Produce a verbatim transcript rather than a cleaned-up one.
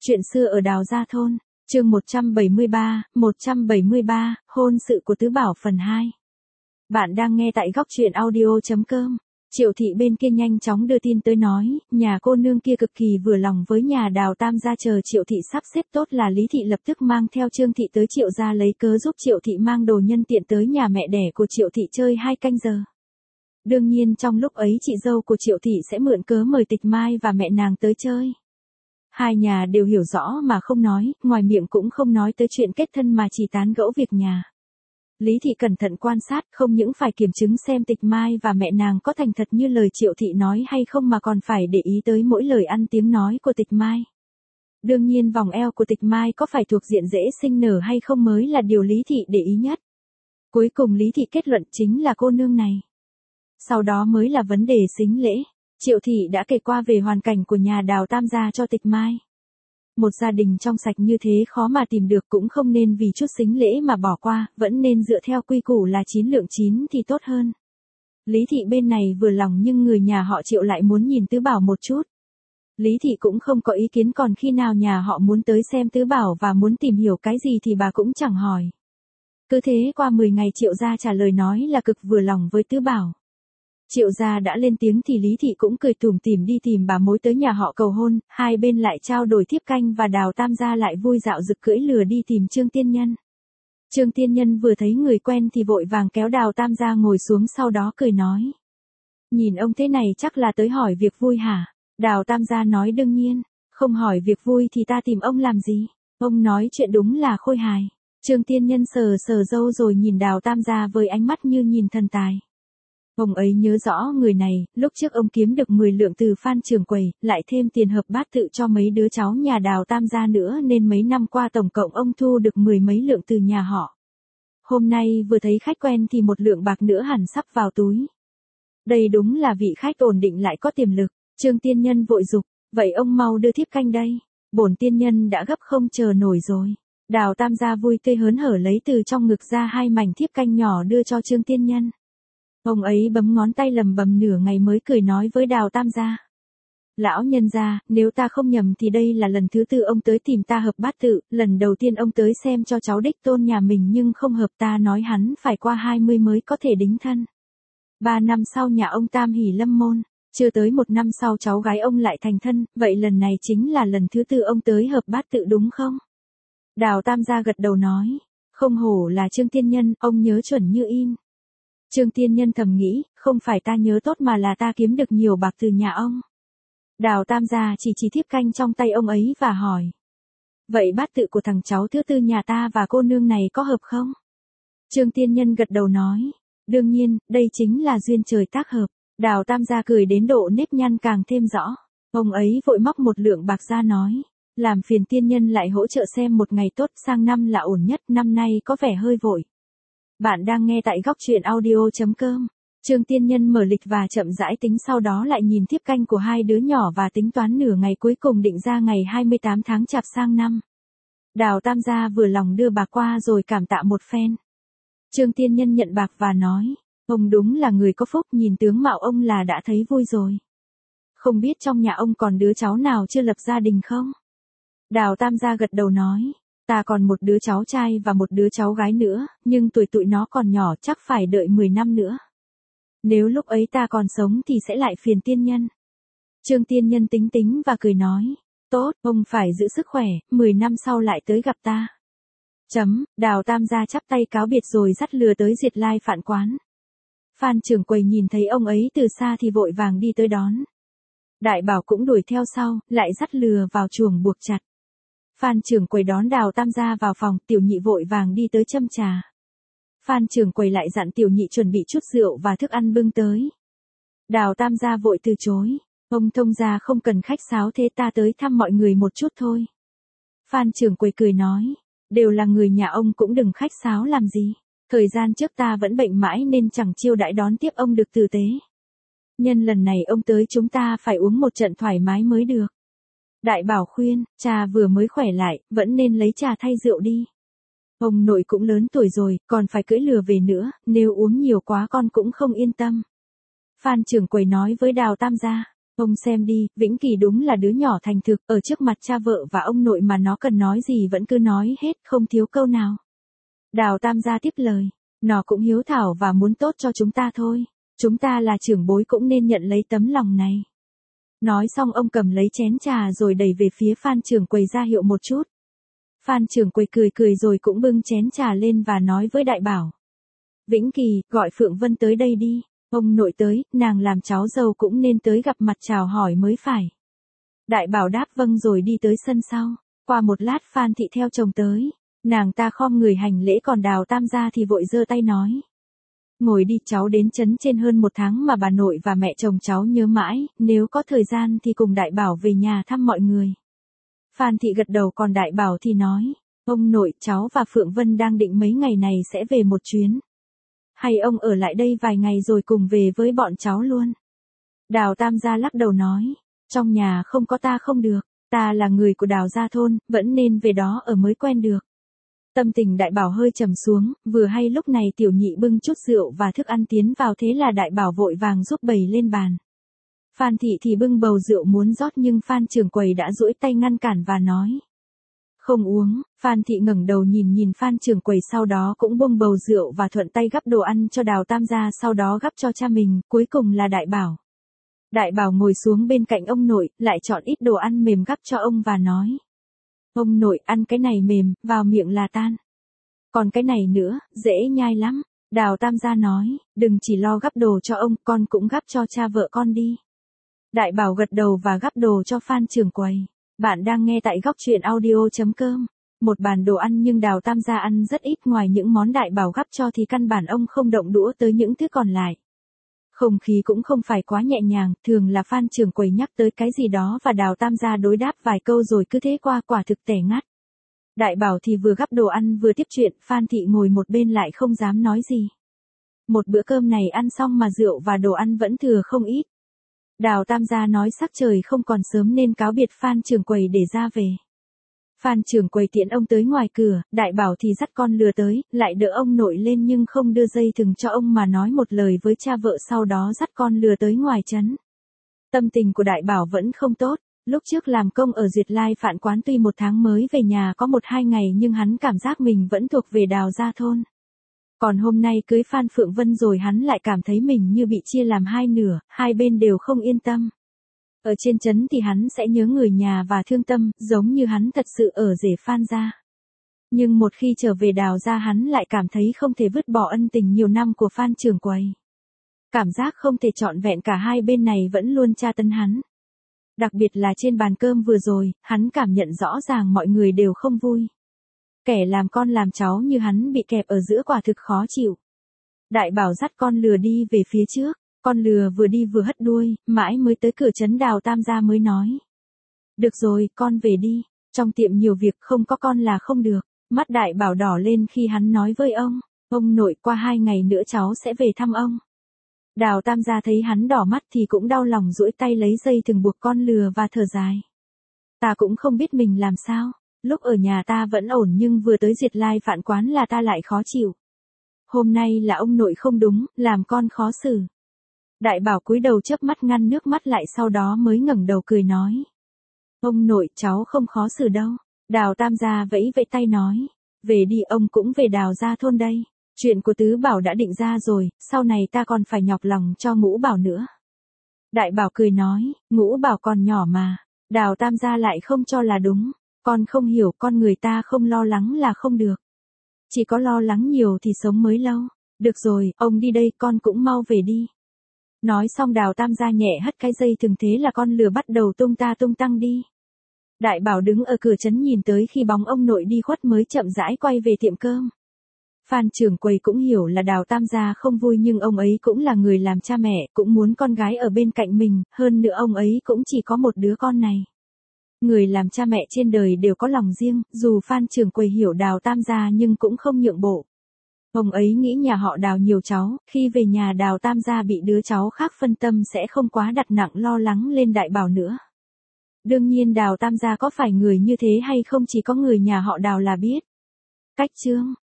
Chuyện xưa ở Đào Gia Thôn, chương một trăm bảy mươi ba, một trăm bảy mươi ba, hôn sự của Tứ Bảo phần hai. Bạn đang nghe tại góc truyện audio chấm com. Triệu thị bên kia nhanh chóng đưa tin tới nói, nhà cô nương kia cực kỳ vừa lòng với nhà Đào Tam gia. Chờ Triệu thị sắp xếp tốt là Lý thị lập tức mang theo Trương thị tới Triệu gia lấy cớ giúp Triệu thị mang đồ nhân tiện tới nhà mẹ đẻ của Triệu thị chơi hai canh giờ. Đương nhiên trong lúc ấy chị dâu của Triệu thị sẽ mượn cớ mời Tịch Mai và mẹ nàng tới chơi. Hai nhà đều hiểu rõ mà không nói, ngoài miệng cũng không nói tới chuyện kết thân mà chỉ tán gẫu việc nhà. Lý thị cẩn thận quan sát, không những phải kiểm chứng xem Tịch Mai và mẹ nàng có thành thật như lời Triệu thị nói hay không mà còn phải để ý tới mỗi lời ăn tiếng nói của Tịch Mai. Đương nhiên vòng eo của Tịch Mai có phải thuộc diện dễ sinh nở hay không mới là điều Lý thị để ý nhất. Cuối cùng Lý thị kết luận chính là cô nương này. Sau đó mới là vấn đề sính lễ. Triệu thị đã kể qua về hoàn cảnh của nhà Đào Tam gia cho Tịch Mai. Một gia đình trong sạch như thế khó mà tìm được, cũng không nên vì chút sính lễ mà bỏ qua, vẫn nên dựa theo quy củ là chín lượng chín thì tốt hơn. Lý thị bên này vừa lòng nhưng người nhà họ Triệu lại muốn nhìn Tứ Bảo một chút. Lý thị cũng không có ý kiến, còn khi nào nhà họ muốn tới xem Tứ Bảo và muốn tìm hiểu cái gì thì bà cũng chẳng hỏi. Cứ thế qua mười ngày Triệu gia trả lời nói là cực vừa lòng với Tứ Bảo. Triệu gia đã lên tiếng thì Lý thị cũng cười tủm tỉm đi tìm bà mối tới nhà họ cầu hôn, hai bên lại trao đổi thiếp canh và Đào Tam gia lại vui dạo rực cưỡi lừa đi tìm Trương Tiên Nhân. Trương Tiên Nhân vừa thấy người quen thì vội vàng kéo Đào Tam gia ngồi xuống, sau đó cười nói: "Nhìn ông thế này chắc là tới hỏi việc vui hả?" Đào Tam gia nói: "Đương nhiên, không hỏi việc vui thì ta tìm ông làm gì, ông nói chuyện đúng là khôi hài." Trương Tiên Nhân sờ sờ râu rồi nhìn Đào Tam gia với ánh mắt như nhìn thần tài. Ông ấy nhớ rõ người này, lúc trước ông kiếm được mười lượng từ Phan Trường Quầy, lại thêm tiền hợp bát tự cho mấy đứa cháu nhà Đào Tam gia nữa nên mấy năm qua tổng cộng ông thu được mười mấy lượng từ nhà họ. Hôm nay vừa thấy khách quen thì một lượng bạc nữa hẳn sắp vào túi. Đây đúng là vị khách ổn định lại có tiềm lực. Trương Tiên Nhân vội giục: "Vậy ông mau đưa thiếp canh đây, bổn tiên nhân đã gấp không chờ nổi rồi." Đào Tam gia vui tươi hớn hở lấy từ trong ngực ra hai mảnh thiếp canh nhỏ đưa cho Trương Tiên Nhân. Ông ấy bấm ngón tay lầm bầm nửa ngày mới cười nói với Đào Tam gia: "Lão nhân gia, nếu ta không nhầm thì đây là lần thứ tư ông tới tìm ta hợp bát tự, lần đầu tiên ông tới xem cho cháu đích tôn nhà mình nhưng không hợp, ta nói hắn phải qua hai mươi mới có thể đính thân. Ba năm sau nhà ông tam hỷ lâm môn, chưa tới một năm sau cháu gái ông lại thành thân, vậy lần này chính là lần thứ tư ông tới hợp bát tự đúng không?" Đào Tam gia gật đầu nói: "Không hổ là Trương Tiên Nhân, ông nhớ chuẩn như in." Trương Tiên Nhân thầm nghĩ, không phải ta nhớ tốt mà là ta kiếm được nhiều bạc từ nhà ông. Đào Tam gia chỉ chỉ thiếp canh trong tay ông ấy và hỏi: "Vậy bát tự của thằng cháu thứ tư nhà ta và cô nương này có hợp không?" Trương Tiên Nhân gật đầu nói: "Đương nhiên, đây chính là duyên trời tác hợp." Đào Tam gia cười đến độ nếp nhăn càng thêm rõ. Ông ấy vội móc một lượng bạc ra nói: "Làm phiền tiên nhân lại hỗ trợ xem một ngày tốt, sang năm là ổn nhất, năm nay có vẻ hơi vội." Bạn đang nghe tại góc truyện audio chấm com. Trương Tiên Nhân mở lịch và chậm rãi tính, sau đó lại nhìn thiếp canh của hai đứa nhỏ và tính toán nửa ngày, cuối cùng định ra ngày hai mươi tám tháng Chạp sang năm. Đào Tam gia vừa lòng đưa bạc qua rồi cảm tạ một phen. Trương Tiên Nhân nhận bạc và nói: "Ông đúng là người có phúc, nhìn tướng mạo ông là đã thấy vui rồi. Không biết trong nhà ông còn đứa cháu nào chưa lập gia đình không?" Đào Tam gia gật đầu nói: "Ta còn một đứa cháu trai và một đứa cháu gái nữa, nhưng tuổi tụi nó còn nhỏ, chắc phải đợi mười năm nữa. Nếu lúc ấy ta còn sống thì sẽ lại phiền tiên nhân." Trương Tiên Nhân tính tính và cười nói: "Tốt, ông phải giữ sức khỏe, mười năm sau lại tới gặp ta." Chấm, Đào Tam gia chắp tay cáo biệt rồi dắt lừa tới Diệt Lai Phạn quán. Phan Trường Quầy nhìn thấy ông ấy từ xa thì vội vàng đi tới đón. Đại Bảo cũng đuổi theo sau, lại dắt lừa vào chuồng buộc chặt. Phan Trường Quầy đón Đào Tam gia vào phòng, Tiểu Nhị vội vàng đi tới châm trà. Phan Trường Quầy lại dặn Tiểu Nhị chuẩn bị chút rượu và thức ăn bưng tới. Đào Tam gia vội từ chối: "Ông thông gia không cần khách sáo thế, ta tới thăm mọi người một chút thôi." Phan Trường Quầy cười nói: "Đều là người nhà ông cũng đừng khách sáo làm gì. Thời gian trước ta vẫn bệnh mãi nên chẳng chiêu đãi đón tiếp ông được tử tế. Nhân lần này ông tới chúng ta phải uống một trận thoải mái mới được." Đại Bảo khuyên: "Cha vừa mới khỏe lại, vẫn nên lấy trà thay rượu đi. Ông nội cũng lớn tuổi rồi, còn phải cưỡi lừa về nữa, nếu uống nhiều quá con cũng không yên tâm." Phan Trường Quầy nói với Đào Tam gia: Ông xem đi, Vĩnh Kỳ đúng là đứa nhỏ thành thực, ở trước mặt cha vợ và ông nội mà nó cần nói gì vẫn cứ nói hết, không thiếu câu nào. Đào Tam gia tiếp lời, nó cũng hiếu thảo và muốn tốt cho chúng ta thôi. Chúng ta là trưởng bối cũng nên nhận lấy tấm lòng này. Nói xong ông cầm lấy chén trà rồi đẩy về phía Phan trưởng quầy ra hiệu một chút. Phan trưởng quầy cười cười rồi cũng bưng chén trà lên và nói với đại bảo. Vĩnh Kỳ, gọi Phượng Vân tới đây đi. Ông nội tới, nàng làm cháu dâu cũng nên tới gặp mặt chào hỏi mới phải. Đại bảo đáp vâng rồi đi tới sân sau. Qua một lát Phan thị theo chồng tới. Nàng ta khom người hành lễ còn Đào Tam gia thì vội giơ tay nói. Ngồi đi, cháu đến trấn trên hơn một tháng mà bà nội và mẹ chồng cháu nhớ mãi, nếu có thời gian thì cùng đại bảo về nhà thăm mọi người. Phan thị gật đầu còn đại bảo thì nói, ông nội, cháu và Phượng Vân đang định mấy ngày này sẽ về một chuyến. Hay ông ở lại đây vài ngày rồi cùng về với bọn cháu luôn. Đào Tam gia lắc đầu nói, trong nhà không có ta không được, ta là người của Đào gia thôn, vẫn nên về đó ở mới quen được. Tâm tình đại bảo hơi trầm xuống, vừa hay lúc này tiểu nhị bưng chút rượu và thức ăn tiến vào thế là đại bảo vội vàng giúp bày lên bàn. Phan thị thì bưng bầu rượu muốn rót nhưng Phan trưởng quầy đã duỗi tay ngăn cản và nói. Không uống. Phan thị ngẩng đầu nhìn nhìn Phan trưởng quầy sau đó cũng buông bầu rượu và thuận tay gắp đồ ăn cho Đào Tam gia sau đó gắp cho cha mình, cuối cùng là đại bảo. Đại bảo ngồi xuống bên cạnh ông nội, lại chọn ít đồ ăn mềm gắp cho ông và nói. Ông nội ăn cái này mềm, vào miệng là tan. Còn cái này nữa, dễ nhai lắm. Đào Tam gia nói, đừng chỉ lo gắp đồ cho ông, con cũng gắp cho cha vợ con đi. Đại bảo gật đầu và gắp đồ cho Phan trưởng quầy. Bạn đang nghe tại góc truyện audio chấm com. Một bàn đồ ăn nhưng Đào Tam gia ăn rất ít, ngoài những món đại bảo gắp cho thì căn bản ông không động đũa tới những thứ còn lại. Không khí cũng không phải quá nhẹ nhàng, thường là Phan trưởng quầy nhắc tới cái gì đó và Đào Tam gia đối đáp vài câu rồi cứ thế qua, quả thực tẻ ngắt. Đại bảo thì vừa gắp đồ ăn vừa tiếp chuyện, Phan thị ngồi một bên lại không dám nói gì. Một bữa cơm này ăn xong mà rượu và đồ ăn vẫn thừa không ít. Đào Tam gia nói sắc trời không còn sớm nên cáo biệt Phan trưởng quầy để ra về. Phan trưởng quầy tiễn ông tới ngoài cửa, đại bảo thì dắt con lừa tới, lại đỡ ông nội lên nhưng không đưa dây thừng cho ông mà nói một lời với cha vợ sau đó dắt con lừa tới ngoài trấn. Tâm tình của đại bảo vẫn không tốt, lúc trước làm công ở Duyệt Lai Phạn Quán tuy một tháng mới về nhà có một hai ngày nhưng hắn cảm giác mình vẫn thuộc về Đào gia thôn. Còn hôm nay cưới Phan Phượng Vân rồi hắn lại cảm thấy mình như bị chia làm hai nửa, hai bên đều không yên tâm. Ở trên trấn thì hắn sẽ nhớ người nhà và thương tâm, giống như hắn thật sự ở rể Phan gia. Nhưng một khi trở về Đào gia hắn lại cảm thấy không thể vứt bỏ ân tình nhiều năm của Phan trưởng quầy. Cảm giác không thể trọn vẹn cả hai bên này vẫn luôn tra tấn hắn. Đặc biệt là trên bàn cơm vừa rồi, hắn cảm nhận rõ ràng mọi người đều không vui. Kẻ làm con làm cháu như hắn bị kẹp ở giữa quả thực khó chịu. Đại bảo dắt con lừa đi về phía trước. Con lừa vừa đi vừa hất đuôi, mãi mới tới cửa trấn Đào Tam gia mới nói. Được rồi, con về đi, trong tiệm nhiều việc không có con là không được. Mắt đại bảo đỏ lên khi hắn nói với ông, ông nội qua hai ngày nữa cháu sẽ về thăm ông. Đào Tam gia thấy hắn đỏ mắt thì cũng đau lòng duỗi tay lấy dây thừng buộc con lừa và thở dài. Ta cũng không biết mình làm sao, lúc ở nhà ta vẫn ổn nhưng vừa tới Duyệt Lai Phạn Quán là ta lại khó chịu. Hôm nay là ông nội không đúng, làm con khó xử. Đại bảo cúi đầu chớp mắt ngăn nước mắt lại sau đó mới ngẩng đầu cười nói. Ông nội, cháu không khó xử đâu. Đào Tam gia vẫy vẫy tay nói. Về đi, ông cũng về Đào gia thôn đây. Chuyện của Tứ Bảo đã định ra rồi, sau này ta còn phải nhọc lòng cho Ngũ Bảo nữa. Đại bảo cười nói, Ngũ Bảo còn nhỏ mà. Đào Tam gia lại không cho là đúng. Con không hiểu, con người ta không lo lắng là không được. Chỉ có lo lắng nhiều thì sống mới lâu. Được rồi, ông đi đây, con cũng mau về đi. Nói xong Đào Tam gia nhẹ hất cái dây thừng thế là con lừa bắt đầu tung ta tung tăng đi. Đại bảo đứng ở cửa trấn nhìn tới khi bóng ông nội đi khuất mới chậm rãi quay về tiệm cơm. Phan trưởng quầy cũng hiểu là Đào Tam gia không vui nhưng ông ấy cũng là người làm cha mẹ, cũng muốn con gái ở bên cạnh mình, hơn nữa ông ấy cũng chỉ có một đứa con này. Người làm cha mẹ trên đời đều có lòng riêng, dù Phan trưởng quầy hiểu Đào Tam gia nhưng cũng không nhượng bộ. Ông ấy nghĩ nhà họ Đào nhiều cháu, khi về nhà Đào Tam gia bị đứa cháu khác phân tâm sẽ không quá đặt nặng lo lắng lên đại bảo nữa. Đương nhiên Đào Tam gia có phải người như thế hay không chỉ có người nhà họ Đào là biết. Cách chương